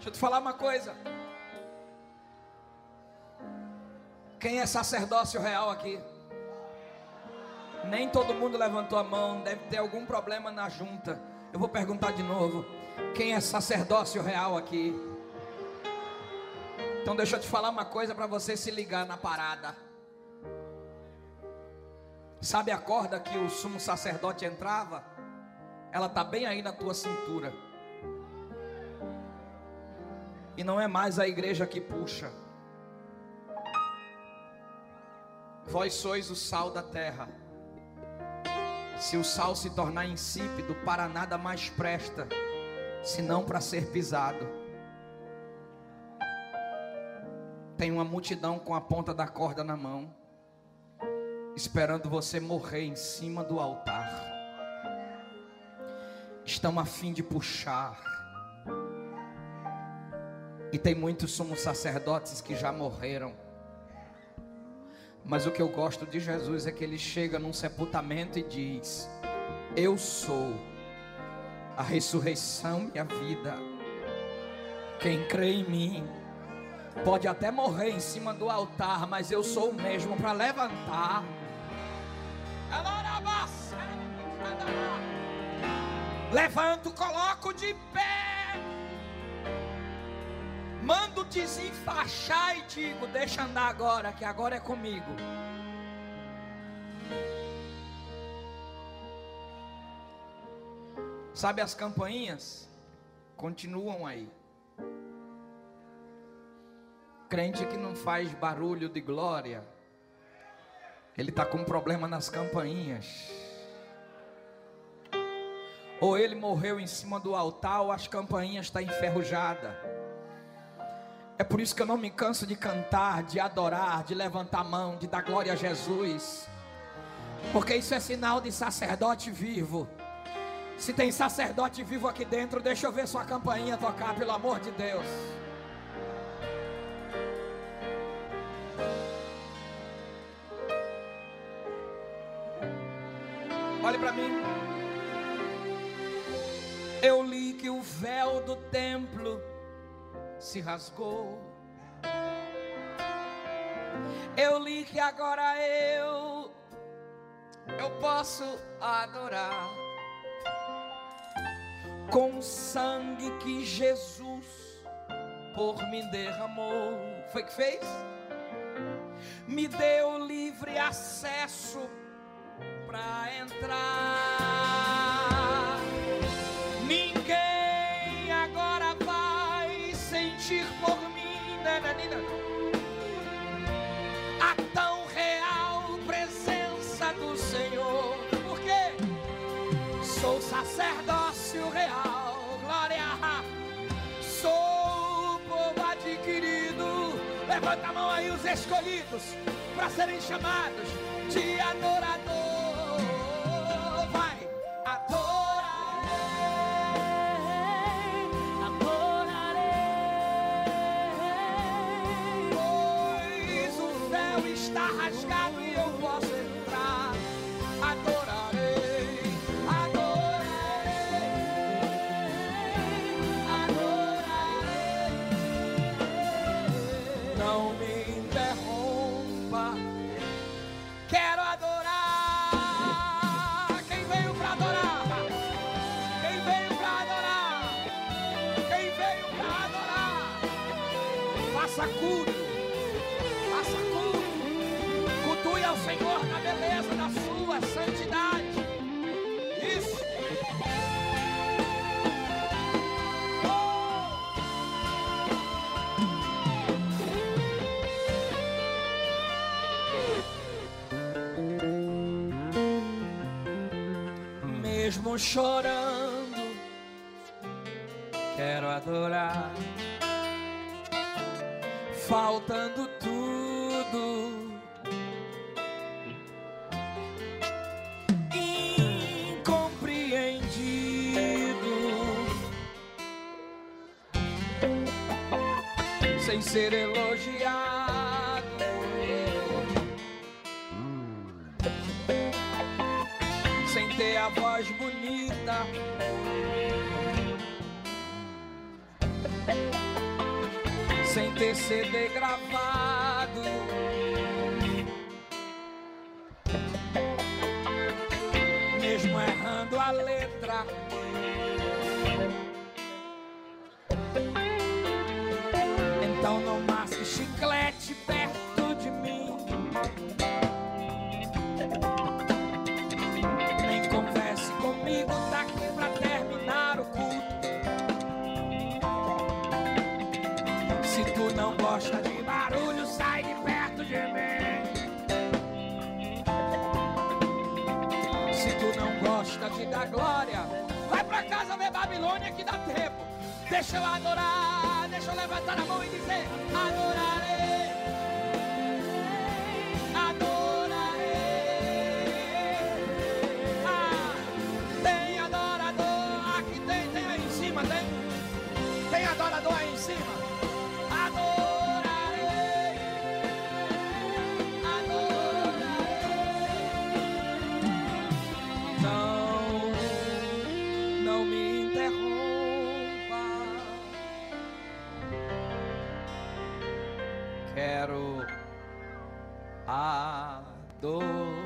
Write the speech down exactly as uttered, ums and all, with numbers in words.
Deixa eu te falar uma coisa. Quem é sacerdócio real aqui? Nem todo mundo levantou a mão. Deve ter algum problema na junta. Eu vou perguntar de novo. Quem é sacerdócio real aqui? Então deixa eu te falar uma coisa para você se ligar na parada. Sabe a corda que o sumo sacerdote entrava? Ela está bem aí na tua cintura. E não é mais a igreja que puxa. Vós sois o sal da terra. Se o sal se tornar insípido, para nada mais presta, senão para ser pisado. Tem uma multidão com a ponta da corda na mão, esperando você morrer em cima do altar. Estão a fim de puxar. E tem muitos sumos sacerdotes que já morreram. Mas o que eu gosto de Jesus é que ele chega num sepultamento e diz: eu sou a ressurreição e a vida. Quem crê em mim pode até morrer em cima do altar, mas eu sou o mesmo para levantar. Levanto, coloco de pé, mando desenfaixar e digo: deixa andar agora, que agora é comigo. Sabe, as campainhas continuam aí. Crente que não faz barulho de glória, ele está com um problema nas campainhas. Ou ele morreu em cima do altar, ou as campainhas estão enferrujadas. É por isso que eu não me canso de cantar, de adorar, de levantar a mão, de dar glória a Jesus. Porque isso é sinal de sacerdote vivo. Se tem sacerdote vivo aqui dentro, deixa eu ver sua campainha tocar, pelo amor de Deus. Olhe para mim. Eu li que o véu do templo se rasgou. Eu li que agora eu Eu posso adorar com o sangue que Jesus por mim derramou. Foi que fez? Me deu livre acesso para entrar. Ninguém agora vai sentir por mim, nananina, a tão real presença do Senhor. Por quê? Sou sacerdócio real, glória. Sou povo adquirido. Levanta a mão aí os escolhidos para serem chamados de adorador. Vai, adorarei, adorarei, pois o véu está rasgado e eu posso entrar. Adorarei, adorarei, adorarei. Não me interrompa, quero adorar. Quem veio pra adorar? Quem veio pra adorar? Quem veio pra adorar? Faça culto, faça culto, cultue ao Senhor na beleza da sua santidade. Isso. Mesmo chorando, quero adorar. Faltando tudo, incompreendido, sem ser elogiado, sem ter a voz bonita, sem ter C D gravado. Mesmo errando a letra, então não masque chiclete perto de mim, nem converse comigo daqui pra terminar o culto. Se tu não gosta de barulho, sai de perto de mim. Se tu não gosta de dar glória, vai pra casa ver Babilônia que dá tempo. Deixa eu adorar, deixa eu levantar a mão e dizer: adorarei, adorarei. Ah, tem adorador, aqui tem, tem aí em cima, tem, tem adorador aí em cima. Adorarei, adorarei. Não, não me interrompa. Quero adorar.